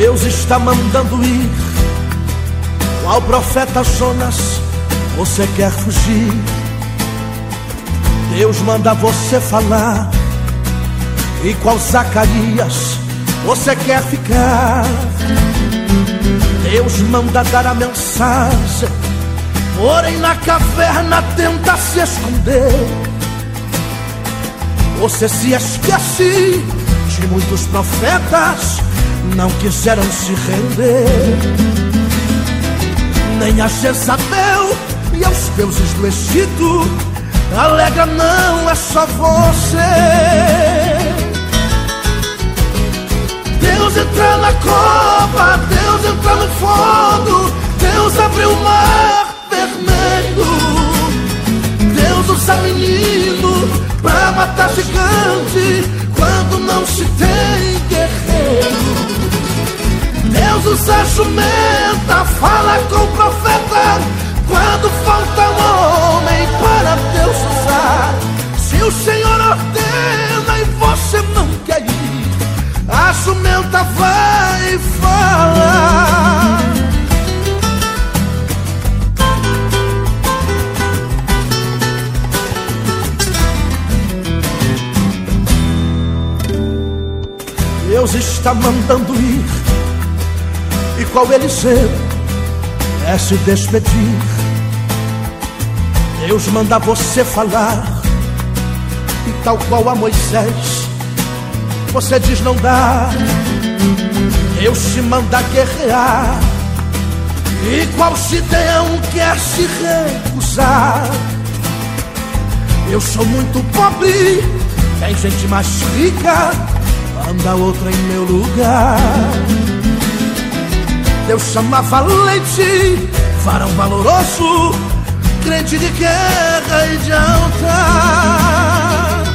Deus está mandando ir. Qual profeta Jonas você quer fugir? Deus manda você falar. E qual Zacarias você quer ficar? Deus manda dar a mensagem, porém na caverna tenta se esconder. Você se esquece de muitos profetas, não quiseram se render. Nem a Jezabel e aos deuses do Egito alegra, não é só você. Deus entra na cova, Deus entra no fogo, Deus abriu o mar vermelho. Deus usa menino pra matar gigante quando não se tem guerreiro. Deus usa jumenta, fala com o profeta quando falta um homem para Deus usar. Se o Senhor ordena e você não quer ir, a jumenta vai falar. Deus está mandando ir. E qual Eliseu é se despedir? Deus manda você falar. E tal qual a Moisés você diz não dá. Deus te manda guerrear. E qual Gideão quer se recusar? Eu sou muito pobre, tem gente mais rica, manda outra em meu lugar. Deus chama valente, varão valoroso, crente de guerra e de altar.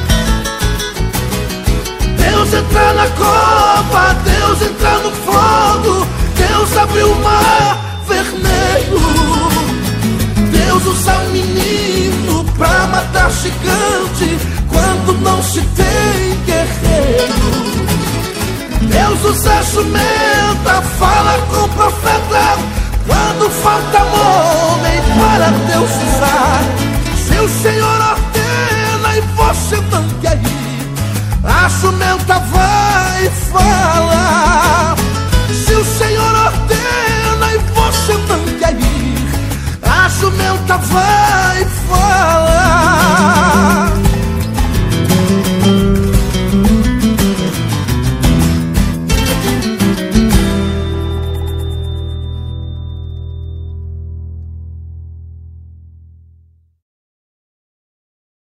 Deus entra na cova, Deus entra no fogo, Deus abriu o mar vermelho. Deus usa um menino pra matar gigante quando não se tem guerreiro. Deus usa jumenta, fala com o profeta quando falta um homem para Deus usar. Se o Senhor ordena e você não quer ir, a jumenta vai falar. Se o Senhor ordena e você não quer ir, a jumenta vai falar.